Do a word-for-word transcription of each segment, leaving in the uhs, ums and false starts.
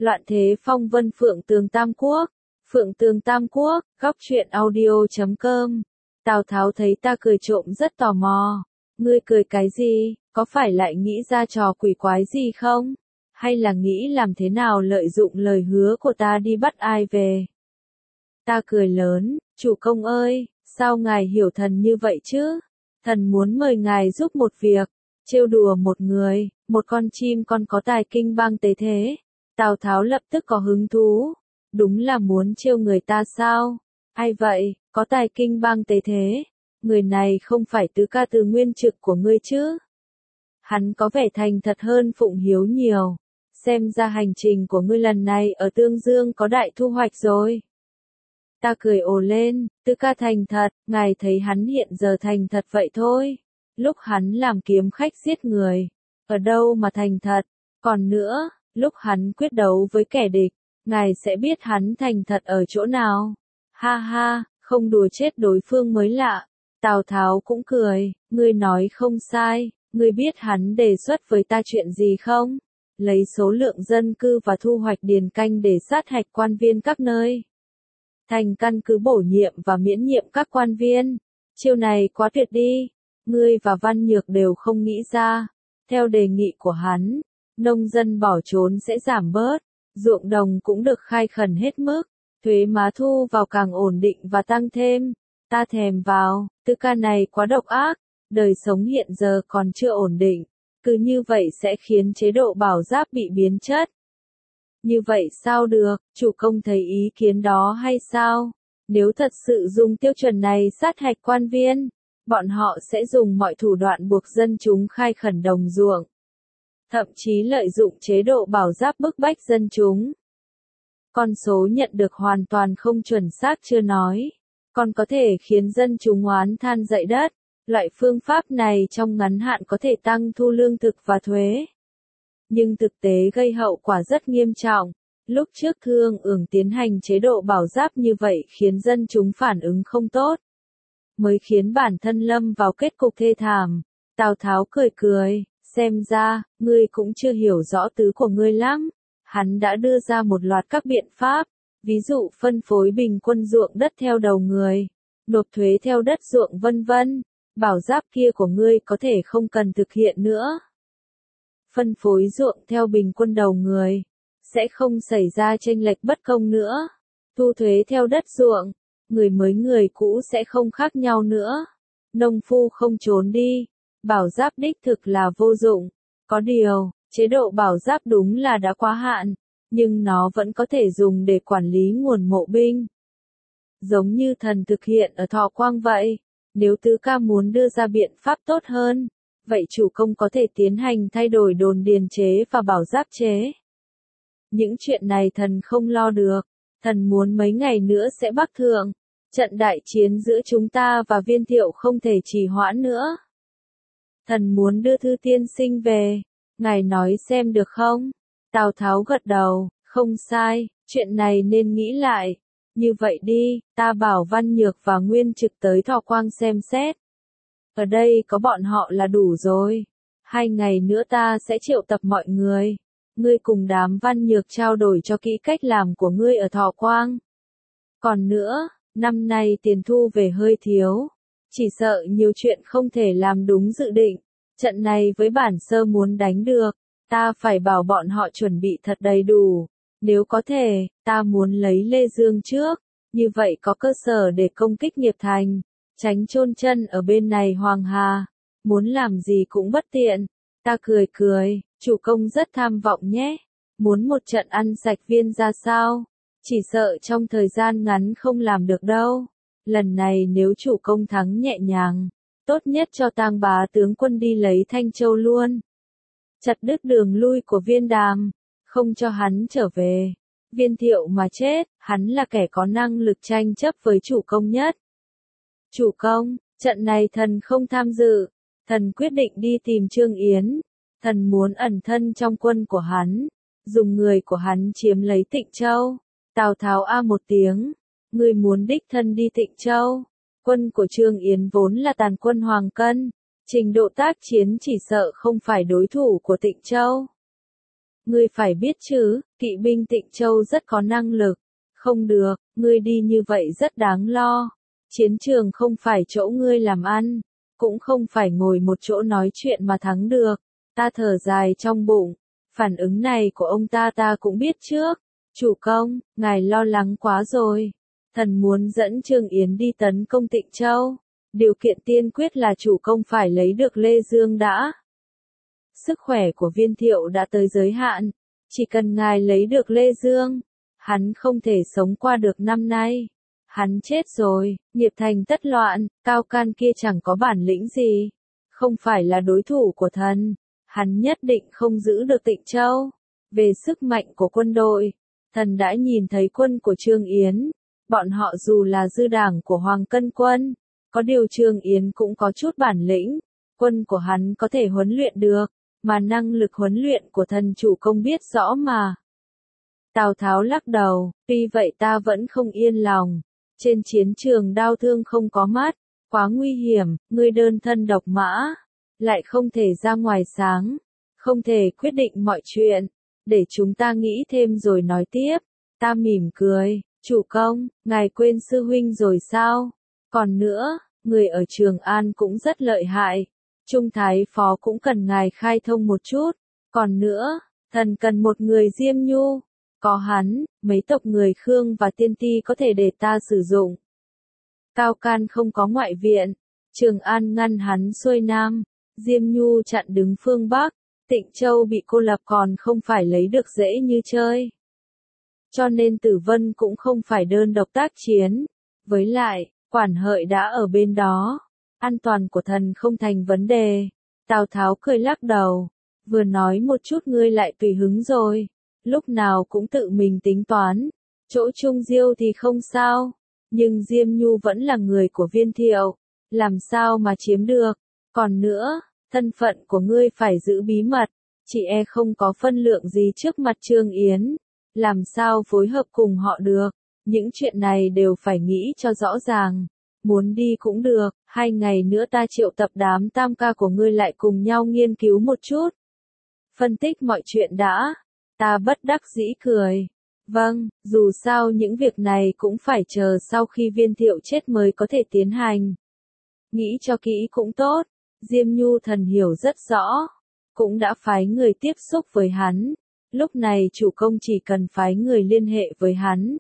Loạn thế phong vân Phượng Tường Tam Quốc. Phượng Tường Tam Quốc, góc truyện audio chấm com. Tào Tháo thấy ta cười trộm rất tò mò. Ngươi cười cái gì, có phải lại nghĩ ra trò quỷ quái gì không? Hay là nghĩ làm thế nào lợi dụng lời hứa của ta đi bắt ai về? Ta cười lớn, chủ công ơi, sao ngài hiểu thần như vậy chứ? Thần muốn mời ngài giúp một việc, trêu đùa một người, một con chim con có tài kinh bang tế thế. Tào Tháo lập tức có hứng thú, đúng là muốn trêu người ta sao? Ai vậy, có tài kinh bang tế thế? Người này không phải tứ ca từ nguyên trực của ngươi chứ? Hắn có vẻ thành thật hơn Phụng Hiếu nhiều. Xem ra hành trình của ngươi lần này ở Tương Dương có đại thu hoạch rồi. Ta cười ồ lên, tứ ca thành thật, ngài thấy hắn hiện giờ thành thật vậy thôi. Lúc hắn làm kiếm khách giết người, ở đâu mà thành thật, còn nữa, lúc hắn quyết đấu với kẻ địch, ngài sẽ biết hắn thành thật ở chỗ nào. Ha ha, không đùa chết đối phương mới lạ. Tào Tháo cũng cười, ngươi nói không sai, ngươi biết hắn đề xuất với ta chuyện gì không? Lấy số lượng dân cư và thu hoạch điền canh để sát hạch quan viên các nơi. Thành căn cứ bổ nhiệm và miễn nhiệm các quan viên. Chiêu này quá tuyệt đi. Ngươi và Văn Nhược đều không nghĩ ra. Theo đề nghị của hắn, nông dân bỏ trốn sẽ giảm bớt, ruộng đồng cũng được khai khẩn hết mức, thuế má thu vào càng ổn định và tăng thêm. Ta thèm vào, tứ ca này quá độc ác, đời sống hiện giờ còn chưa ổn định, cứ như vậy sẽ khiến chế độ bảo giáp bị biến chất. Như vậy sao được, chủ công thấy ý kiến đó hay sao? Nếu thật sự dùng tiêu chuẩn này sát hạch quan viên, bọn họ sẽ dùng mọi thủ đoạn buộc dân chúng khai khẩn đồng ruộng. Thậm chí lợi dụng chế độ bảo giáp bức bách dân chúng. Con số nhận được hoàn toàn không chuẩn xác chưa nói, còn có thể khiến dân chúng oán than dậy đất. Loại phương pháp này trong ngắn hạn có thể tăng thu lương thực và thuế. Nhưng thực tế gây hậu quả rất nghiêm trọng. Lúc trước Thương Ưởng tiến hành chế độ bảo giáp như vậy khiến dân chúng phản ứng không tốt, mới khiến bản thân lâm vào kết cục thê thảm. Tào Tháo cười cười, xem ra, ngươi cũng chưa hiểu rõ tứ của ngươi lắm. Hắn đã đưa ra một loạt các biện pháp, ví dụ phân phối bình quân ruộng đất theo đầu người, nộp thuế theo đất ruộng vân vân. Bảo giáp kia của ngươi có thể không cần thực hiện nữa. Phân phối ruộng theo bình quân đầu người, sẽ không xảy ra chênh lệch bất công nữa. Thu thuế theo đất ruộng, người mới người cũ sẽ không khác nhau nữa. Nông phu không trốn đi, bảo giáp đích thực là vô dụng. Có điều, chế độ bảo giáp đúng là đã quá hạn, nhưng nó vẫn có thể dùng để quản lý nguồn mộ binh. Giống như thần thực hiện ở Thọ Quang vậy. Nếu tứ ca muốn đưa ra biện pháp tốt hơn, vậy chủ công có thể tiến hành thay đổi đồn điền chế và bảo giáp chế. Những chuyện này thần không lo được, thần muốn mấy ngày nữa sẽ bắc thượng. Trận đại chiến giữa chúng ta và Viên Thiệu không thể trì hoãn nữa. Thần muốn đưa Thư tiên sinh về, ngài nói xem được không? Tào Tháo gật đầu, không sai, chuyện này nên nghĩ lại. Như vậy đi, ta bảo Văn Nhược và Nguyên Trực tới Thọ Quang xem xét. Ở đây có bọn họ là đủ rồi. Hai ngày nữa ta sẽ triệu tập mọi người. Ngươi cùng đám Văn Nhược trao đổi cho kỹ cách làm của ngươi ở Thọ Quang. Còn nữa, năm nay tiền thu về hơi thiếu. Chỉ sợ nhiều chuyện không thể làm đúng dự định. Trận này với bản sơ muốn đánh được, ta phải bảo bọn họ chuẩn bị thật đầy đủ. Nếu có thể, ta muốn lấy Lê Dương trước, như vậy có cơ sở để công kích Nghiệp Thành, tránh chôn chân ở bên này Hoàng Hà, muốn làm gì cũng bất tiện. Ta cười cười, chủ công rất tham vọng nhé, muốn một trận ăn sạch Viên ra sao, chỉ sợ trong thời gian ngắn không làm được đâu. Lần này nếu chủ công thắng nhẹ nhàng, tốt nhất cho Tang Bá tướng quân đi lấy Thanh Châu luôn. Chặt đứt đường lui của Viên Đàm. Không cho hắn trở về. Viên Thiệu mà chết, hắn là kẻ có năng lực tranh chấp với chủ công nhất. Chủ công, trận này thần không tham dự. Thần quyết định đi tìm Trương Yến. Thần muốn ẩn thân trong quân của hắn, dùng người của hắn chiếm lấy Tịnh Châu. Tào Tháo a một tiếng. Ngươi muốn đích thân đi Tịnh Châu. Quân của Trương Yến vốn là tàn quân Hoàng Cân. Trình độ tác chiến chỉ sợ không phải đối thủ của Tịnh Châu. Ngươi phải biết chứ, kỵ binh Tịnh Châu rất có năng lực. Không được, ngươi đi như vậy rất đáng lo. Chiến trường không phải chỗ ngươi làm ăn, cũng không phải ngồi một chỗ nói chuyện mà thắng được. Ta thở dài trong bụng, phản ứng này của ông ta ta cũng biết trước. Chủ công, ngài lo lắng quá rồi. Thần muốn dẫn Trương Yến đi tấn công Tịnh Châu. Điều kiện tiên quyết là chủ công phải lấy được Lê Dương đã. Sức khỏe của Viên Thiệu đã tới giới hạn. Chỉ cần ngài lấy được Lê Dương, hắn không thể sống qua được năm nay. Hắn chết rồi, nghiệp thành tất loạn, Cao Can kia chẳng có bản lĩnh gì. Không phải là đối thủ của thần. Hắn nhất định không giữ được Tịnh Châu. Về sức mạnh của quân đội, thần đã nhìn thấy quân của Trương Yến. Bọn họ dù là dư đảng của Hoàng Cân Quân, có điều Trương Yến cũng có chút bản lĩnh. Quân của hắn có thể huấn luyện được, mà năng lực huấn luyện của thần chủ công biết rõ mà. Tào Tháo lắc đầu, tuy vậy ta vẫn không yên lòng. Trên chiến trường đao thương không có mắt, quá nguy hiểm, ngươi đơn thân độc mã, lại không thể ra ngoài sáng, không thể quyết định mọi chuyện, để chúng ta nghĩ thêm rồi nói tiếp. Ta mỉm cười, chủ công, ngài quên sư huynh rồi sao? Còn nữa, người ở Trường An cũng rất lợi hại, Trung Thái Phó cũng cần ngài khai thông một chút. Còn nữa, thần cần một người Diêm Nhu, có hắn, mấy tộc người Khương và Tiên Ti có thể để ta sử dụng. Cao Can không có ngoại viện, Trường An ngăn hắn xuôi nam, Diêm Nhu chặn đứng phương Bắc, Tịnh Châu bị cô lập còn không phải lấy được dễ như chơi. Cho nên Tử Vân cũng không phải đơn độc tác chiến. Với lại, Quản Hợi đã ở bên đó. An toàn của thần không thành vấn đề. Tào Tháo cười lắc đầu. Vừa nói một chút ngươi lại tùy hứng rồi. Lúc nào cũng tự mình tính toán. Chỗ Trung Diêu thì không sao. Nhưng Diêm Nhu vẫn là người của Viên Thiệu. Làm sao mà chiếm được. Còn nữa, thân phận của ngươi phải giữ bí mật. Chị e không có phân lượng gì trước mặt Trương Yến. Làm sao phối hợp cùng họ được. Những chuyện này đều phải nghĩ cho rõ ràng. Muốn đi cũng được, hai ngày nữa ta triệu tập đám tam ca của ngươi lại cùng nhau nghiên cứu một chút. Phân tích mọi chuyện đã. Ta bất đắc dĩ cười. Vâng, dù sao những việc này cũng phải chờ sau khi Viên Thiệu chết mới có thể tiến hành. Nghĩ cho kỹ cũng tốt. Diêm Nhu thần hiểu rất rõ. Cũng đã phái người tiếp xúc với hắn. Lúc này chủ công chỉ cần phái người liên hệ với hắn.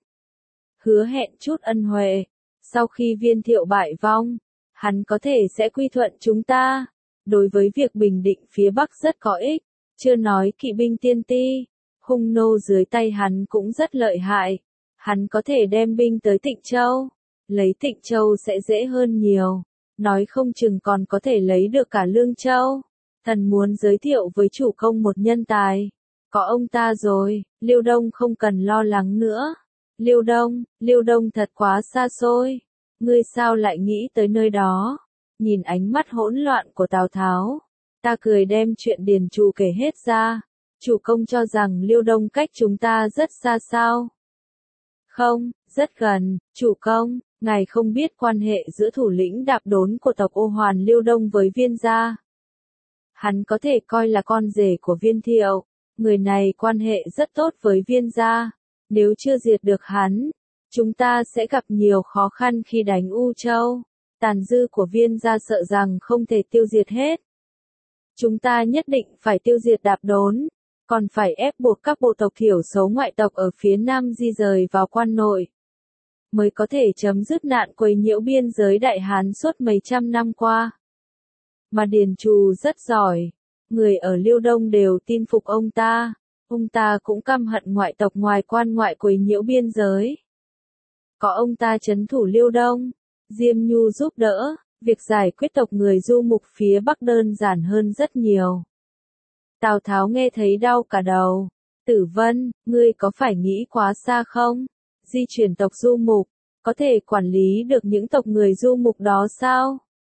Hứa hẹn chút ân huệ. Sau khi Viên Thiệu bại vong, hắn có thể sẽ quy thuận chúng ta. Đối với việc bình định phía Bắc rất có ích. Chưa nói kỵ binh Tiên Ti, hung nô dưới tay hắn cũng rất lợi hại. Hắn có thể đem binh tới Tịnh Châu. Lấy Tịnh Châu sẽ dễ hơn nhiều. Nói không chừng còn có thể lấy được cả Lương Châu. Thần muốn giới thiệu với chủ công một nhân tài. Có ông ta rồi, Liêu Đông không cần lo lắng nữa. Liêu Đông, Liêu Đông thật quá xa xôi. Ngươi sao lại nghĩ tới nơi đó? Nhìn ánh mắt hỗn loạn của Tào Tháo. Ta cười đem chuyện Điền Trù kể hết ra. Chủ công cho rằng Liêu Đông cách chúng ta rất xa sao? Không, rất gần, chủ công, ngài không biết quan hệ giữa thủ lĩnh đạp đốn của tộc Ô Hoàn Liêu Đông với Viên gia. Hắn có thể coi là con rể của Viên Thiệu. Người này quan hệ rất tốt với Viên gia. Nếu chưa diệt được hắn, chúng ta sẽ gặp nhiều khó khăn khi đánh U Châu. Tàn dư của Viên gia sợ rằng không thể tiêu diệt hết. Chúng ta nhất định phải tiêu diệt đạp đốn, còn phải ép buộc các bộ tộc thiểu số ngoại tộc ở phía Nam di rời vào quan nội, mới có thể chấm dứt nạn quấy nhiễu biên giới Đại Hán suốt mấy trăm năm qua. Mà Điền Trù rất giỏi, người ở Liêu Đông đều tin phục ông ta. Ông ta cũng căm hận ngoại tộc ngoài quan ngoại quấy nhiễu biên giới. Có ông ta trấn thủ Liêu Đông, Diêm Nhu giúp đỡ, việc giải quyết tộc người du mục phía Bắc đơn giản hơn rất nhiều. Tào Tháo nghe thấy đau cả đầu. Tử Vân, ngươi có phải nghĩ quá xa không? Di chuyển tộc du mục, có thể quản lý được những tộc người du mục đó sao?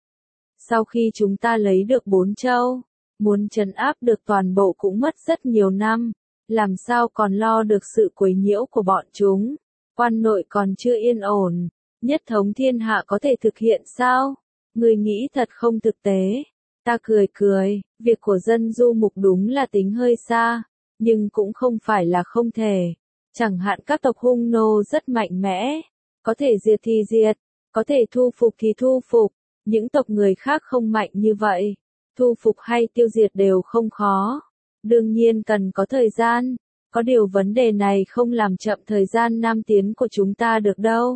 Sau khi chúng ta lấy được bốn châu, muốn trấn áp được toàn bộ cũng mất rất nhiều năm. Làm sao còn lo được sự quấy nhiễu của bọn chúng? Quan nội còn chưa yên ổn, nhất thống thiên hạ có thể thực hiện sao? Người nghĩ thật không thực tế. Ta cười cười, việc của dân du mục đúng là tính hơi xa, nhưng cũng không phải là không thể. Chẳng hạn các tộc hung nô rất mạnh mẽ, có thể diệt thì diệt, có thể thu phục thì thu phục, những tộc người khác không mạnh như vậy, thu phục hay tiêu diệt đều không khó. Đương nhiên cần có thời gian, có điều vấn đề này không làm chậm thời gian nam tiến của chúng ta được đâu.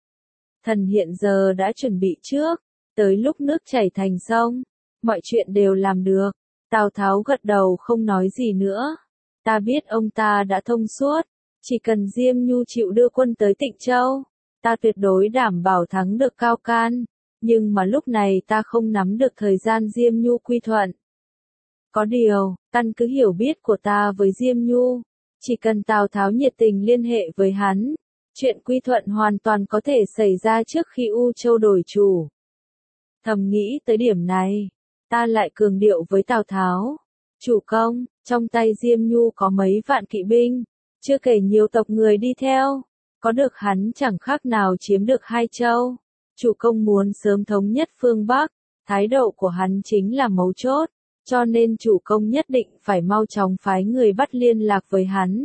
Thần hiện giờ đã chuẩn bị trước, tới lúc nước chảy thành sông, mọi chuyện đều làm được. Tào Tháo gật đầu không nói gì nữa. Ta biết ông ta đã thông suốt, chỉ cần Diêm Nhu chịu đưa quân tới Tịnh Châu, ta tuyệt đối đảm bảo thắng được Cao Can, nhưng mà lúc này ta không nắm được thời gian Diêm Nhu quy thuận. Có điều, căn cứ hiểu biết của ta với Diêm Nhu, chỉ cần Tào Tháo nhiệt tình liên hệ với hắn, chuyện quy thuận hoàn toàn có thể xảy ra trước khi U Châu đổi chủ. Thầm nghĩ tới điểm này, ta lại cường điệu với Tào Tháo, chủ công, trong tay Diêm Nhu có mấy vạn kỵ binh, chưa kể nhiều tộc người đi theo, có được hắn chẳng khác nào chiếm được hai châu. Chủ công muốn sớm thống nhất phương Bắc, thái độ của hắn chính là mấu chốt, cho nên chủ công nhất định phải mau chóng phái người bắt liên lạc với hắn.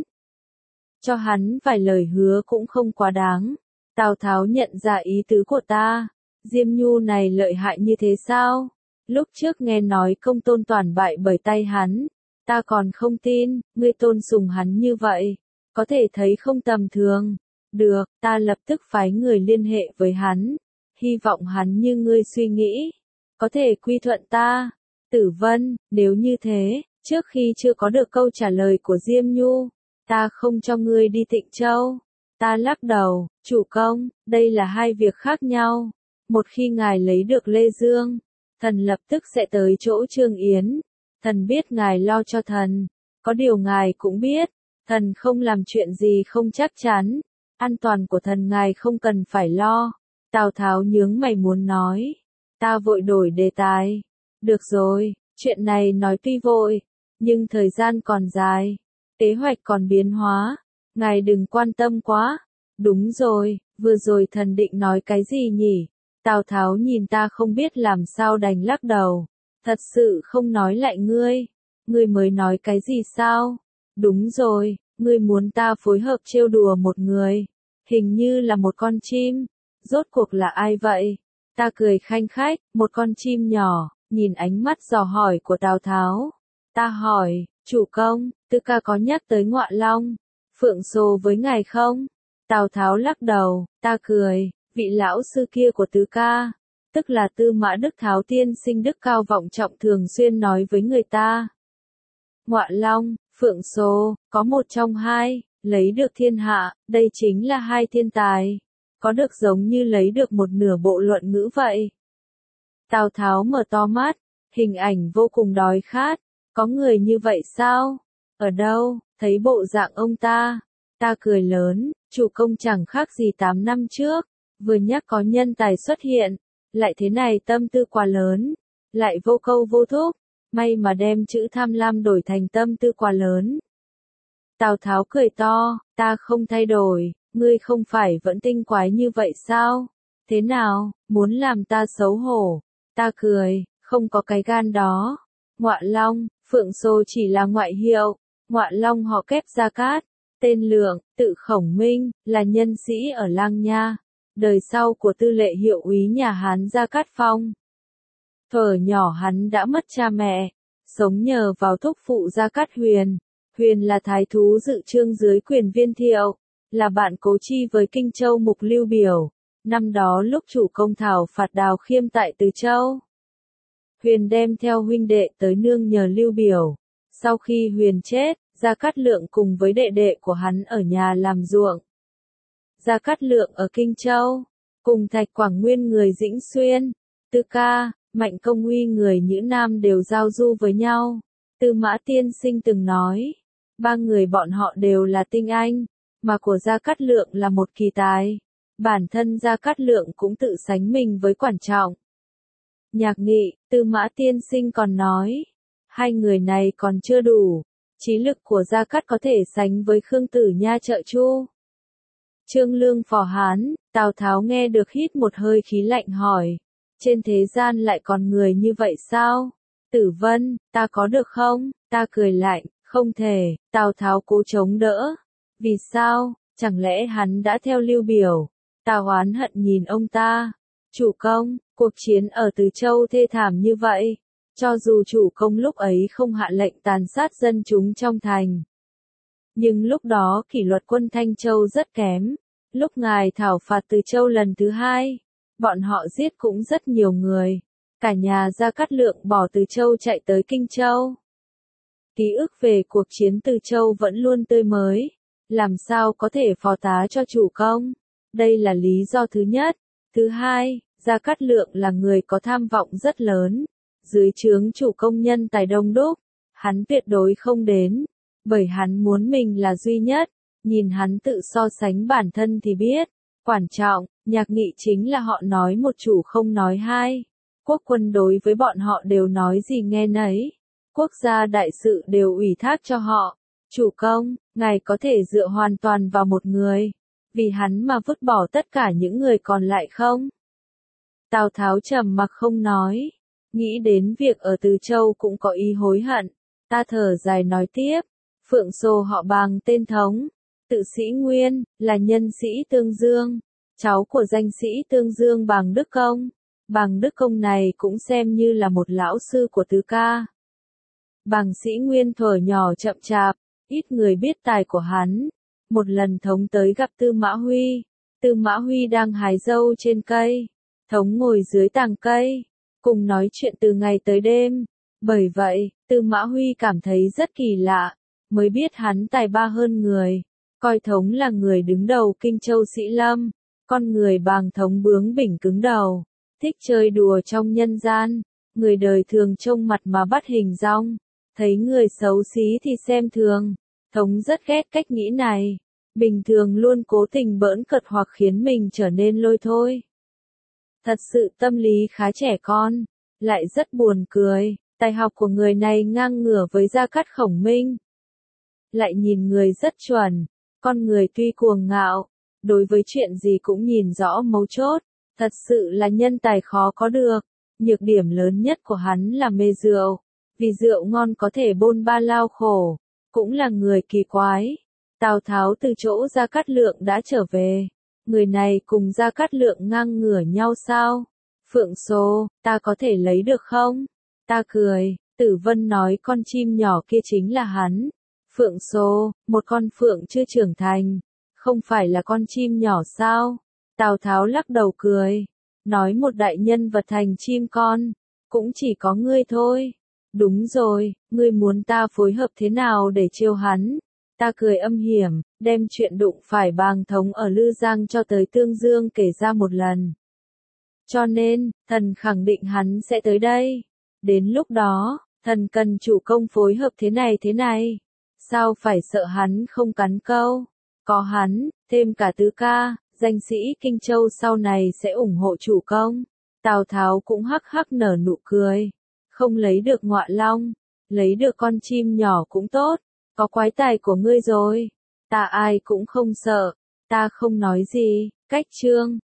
Cho hắn vài lời hứa cũng không quá đáng. Tào Tháo nhận ra ý tứ của ta, Diêm Nhu này lợi hại như thế sao? Lúc trước nghe nói Công Tôn toàn bại bởi tay hắn, ta còn không tin, ngươi tôn sùng hắn như vậy, có thể thấy không tầm thường. Được, ta lập tức phái người liên hệ với hắn, hy vọng hắn như ngươi suy nghĩ, có thể quy thuận ta. Tử Vân, nếu như thế, trước khi chưa có được câu trả lời của Diêm Nhu, ta không cho ngươi đi Tịnh Châu. Ta lắc đầu, chủ công, đây là hai việc khác nhau. Một khi ngài lấy được Lê Dương, thần lập tức sẽ tới chỗ Trương Yến. Thần biết ngài lo cho thần, có điều ngài cũng biết, thần không làm chuyện gì không chắc chắn, an toàn của thần ngài không cần phải lo. Tào Tháo nhướng mày muốn nói, ta vội đổi đề tài. Được rồi, chuyện này nói tuy vội, nhưng thời gian còn dài, kế hoạch còn biến hóa, ngài đừng quan tâm quá. Đúng rồi, vừa rồi thần định nói cái gì nhỉ? Tào Tháo nhìn ta không biết làm sao đành lắc đầu. Thật sự không nói lại ngươi. Ngươi mới nói cái gì sao? Đúng rồi, ngươi muốn ta phối hợp trêu đùa một người. Hình như là một con chim. Rốt cuộc là ai vậy? Ta cười khanh khách, một con chim nhỏ, nhìn ánh mắt dò hỏi của Tào Tháo. Ta hỏi, chủ công, Tư Ca có nhắc tới Ngọa Long, Phượng Sô với ngài không? Tào Tháo lắc đầu, ta cười, vị lão sư kia của Tứ Ca, tức là Tư Mã Đức Tháo tiên sinh đức cao vọng trọng thường xuyên nói với người ta. Ngọa Long, Phượng Sô, có một trong hai, lấy được thiên hạ, đây chính là hai thiên tài, có được giống như lấy được một nửa bộ luận ngữ vậy. Tào Tháo mở to mắt, hình ảnh vô cùng đói khát, có người như vậy sao? Ở đâu, thấy bộ dạng ông ta? Ta cười lớn, chủ công chẳng khác gì tám năm trước, vừa nhắc có nhân tài xuất hiện, lại thế này tâm tư quá lớn, lại vô câu vô thúc, may mà đem chữ tham lam đổi thành tâm tư quá lớn. Tào Tháo cười to, ta không thay đổi, ngươi không phải vẫn tinh quái như vậy sao? Thế nào, muốn làm ta xấu hổ? Ta cười, không có cái gan đó. Ngọa Long, Phượng Sô chỉ là ngoại hiệu, Ngọa Long họ kép Gia Cát, tên Lượng, tự Khổng Minh, là nhân sĩ ở Lang Nha, đời sau của tư lệ hiệu úy nhà Hán Gia Cát Phong. Thuở nhỏ hắn đã mất cha mẹ, sống nhờ vào thúc phụ Gia Cát Huyền. Huyền là thái thú dự trương dưới quyền Viên Thiệu, là bạn cố chi với Kinh Châu Mục Lưu Biểu. Năm đó lúc chủ công thảo phạt Đào Khiêm tại Từ Châu, Huyền đem theo huynh đệ tới nương nhờ Lưu Biểu. Sau khi Huyền chết, Gia Cát Lượng cùng với đệ đệ của hắn ở nhà làm ruộng. Gia Cát Lượng ở Kinh Châu, cùng Thạch Quảng Nguyên người Dĩnh Xuyên, Tư Ca, Mạnh Công Uy người Nhữ Nam đều giao du với nhau. Tư Mã tiên sinh từng nói, ba người bọn họ đều là tinh anh, mà của Gia Cát Lượng là một kỳ tài. Bản thân Gia Cát Lượng cũng tự sánh mình với Quản Trọng. Nhạc Nghị, Tư Mã tiên sinh còn nói, hai người này còn chưa đủ, trí lực của Gia Cát có thể sánh với Khương Tử Nha Trợ Chu. Trương Lương phò Hán, Tào Tháo nghe được hít một hơi khí lạnh hỏi, trên thế gian lại còn người như vậy sao? Tử Vân, ta có được không? Ta cười lạnh, Không thể, Tào Tháo cố chống đỡ. Vì sao, chẳng lẽ hắn đã theo Lưu Biểu? Tào oán hận nhìn ông ta. Chủ công, cuộc chiến ở Từ Châu thê thảm như vậy. Cho dù chủ công lúc ấy không hạ lệnh tàn sát dân chúng trong thành. Nhưng lúc đó kỷ luật quân Thanh Châu rất kém. Lúc ngài thảo phạt Từ Châu lần thứ hai, bọn họ giết cũng rất nhiều người. Cả nhà Gia Cát Lượng bỏ Từ Châu chạy tới Kinh Châu. Ký ức về cuộc chiến Từ Châu vẫn luôn tươi mới. Làm sao có thể phó tá cho chủ công? Đây là lý do thứ nhất. Thứ hai, Gia Cát Lượng là người có tham vọng rất lớn. Dưới trướng chủ công nhân tài đông đúc, hắn tuyệt đối không đến. Bởi hắn muốn mình là duy nhất. Nhìn hắn tự so sánh bản thân thì biết. Quan trọng, nhạc nghị chính là họ nói một chủ không nói hai. Quốc quân đối với bọn họ đều nói gì nghe nấy. Quốc gia đại sự đều ủy thác cho họ. Chủ công, ngài có thể dựa hoàn toàn vào một người. Vì hắn mà vứt bỏ tất cả những người còn lại không? Tào Tháo trầm mặc không nói. Nghĩ đến việc ở Từ Châu cũng có ý hối hận. Ta thở dài nói tiếp. Phượng Sô họ Bàng tên Thống. Tự sĩ Nguyên, là nhân sĩ Tương Dương. Cháu của danh sĩ Tương Dương Bàng Đức Công. Bàng Đức Công này cũng xem như là một lão sư của tứ ca. Bàng Sĩ Nguyên thuở nhỏ chậm chạp, ít người biết tài của hắn. Một lần Thống tới gặp Tư Mã Huy. Tư Mã Huy đang hái dâu trên cây. Thống ngồi dưới tàng cây, cùng nói chuyện từ ngày tới đêm. Bởi vậy, Tư Mã Huy cảm thấy rất kỳ lạ, mới biết hắn tài ba hơn người. Coi Thống là người đứng đầu Kinh Châu Sĩ Lâm. Con người Bàng Thống bướng bỉnh cứng đầu, thích chơi đùa trong nhân gian. Người đời thường trông mặt mà bắt hình dong. Thấy người xấu xí thì xem thường. Thống rất ghét cách nghĩ này. Bình thường luôn cố tình bỡn cợt hoặc khiến mình trở nên lôi thôi. Thật sự tâm lý khá trẻ con. Lại rất buồn cười. Tài học của người này ngang ngửa với Gia Cát Khổng Minh. Lại nhìn người rất chuẩn. Con người tuy cuồng ngạo, đối với chuyện gì cũng nhìn rõ mấu chốt. Thật sự là nhân tài khó có được. Nhược điểm lớn nhất của hắn là mê rượu. Vì rượu ngon có thể bôn ba lao khổ. Cũng là người kỳ quái. Tào Tháo từ chỗ Gia Cát Lượng đã trở về. Người này cùng Gia Cát Lượng ngang ngửa nhau sao? Phượng Sô, ta có thể lấy được không? Ta cười. Tử Vân nói con chim nhỏ kia chính là hắn. Phượng Sô, một con phượng chưa trưởng thành. Không phải là con chim nhỏ sao? Tào Tháo lắc đầu cười. Nói một đại nhân vật thành chim con. Cũng chỉ có ngươi thôi. Đúng rồi, ngươi muốn ta phối hợp thế nào để chiêu hắn? Ta cười âm hiểm, đem chuyện đụng phải Bàng Thống ở Lư Giang cho tới Tương Dương kể ra một lần. Cho nên, thần khẳng định hắn sẽ tới đây. Đến lúc đó, thần cần chủ công phối hợp thế này thế này. Sao phải sợ hắn không cắn câu? Có hắn, thêm cả tứ ca, danh sĩ Kinh Châu sau này sẽ ủng hộ chủ công. Tào Tháo cũng hắc hắc nở nụ cười. Không lấy được ngọa long, lấy được con chim nhỏ cũng tốt. Có quái tài của ngươi rồi. Ta ai cũng không sợ. Ta không nói gì. Cách chương.